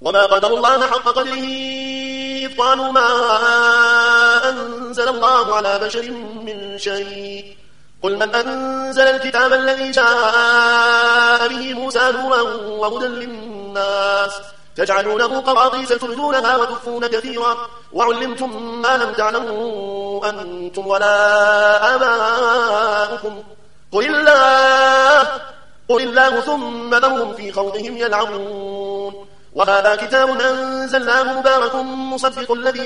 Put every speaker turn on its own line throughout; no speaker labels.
وما قدر الله حق قدره إذ قالوا ما أنزل الله على بشر من شيء قل من أنزل الكتاب الذي جاء به موسى نورا وهدى للناس تجعلونه قراطيس تبدونها وتخفون كثيرا وعلمتم ما لم تعلموا أنتم ولا آباؤكم قل الله ثم ذرهم في خوضهم يلعبون وهذا كتاب أنزلناه مبارك مصدق الذي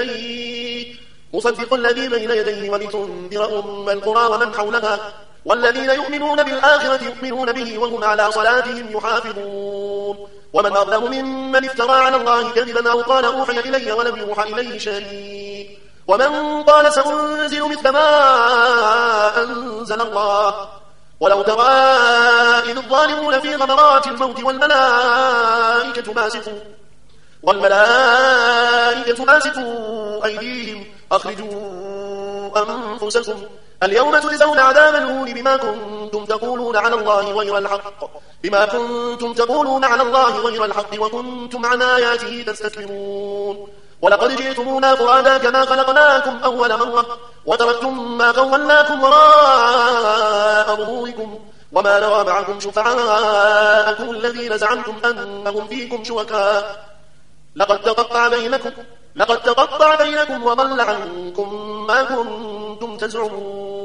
بين يديه ولتنذر أم القرى ومن حولها والذين يؤمنون بالآخرة يؤمنون به وهم على صلاتهم يحافظون ومن أظلم ممن افترى على الله كذبا أو قال أوحي إلي ولم يوحى إليه شيء ومن قال سأنزل مثل ما أنزل الله ولو ترى إذ الظالمون في غمرات الموت والملائكة باسطوا أيديهم أخرجوا أنفسكم اليوم تجزون عذاب الهون بما كنتم تقولون على الله غير الحق وكنتم عن آياته تستكبرون ولقد جئتمونا فرادا كما خلقناكم أول مرة وتركتم ما خولناكم وراء ظهوركم وما نرى معكم شفعاءكم الذين زعمتم أنهم فيكم شركاء لقد تقطع بينكم وضل عنكم ما كنتم تزعمون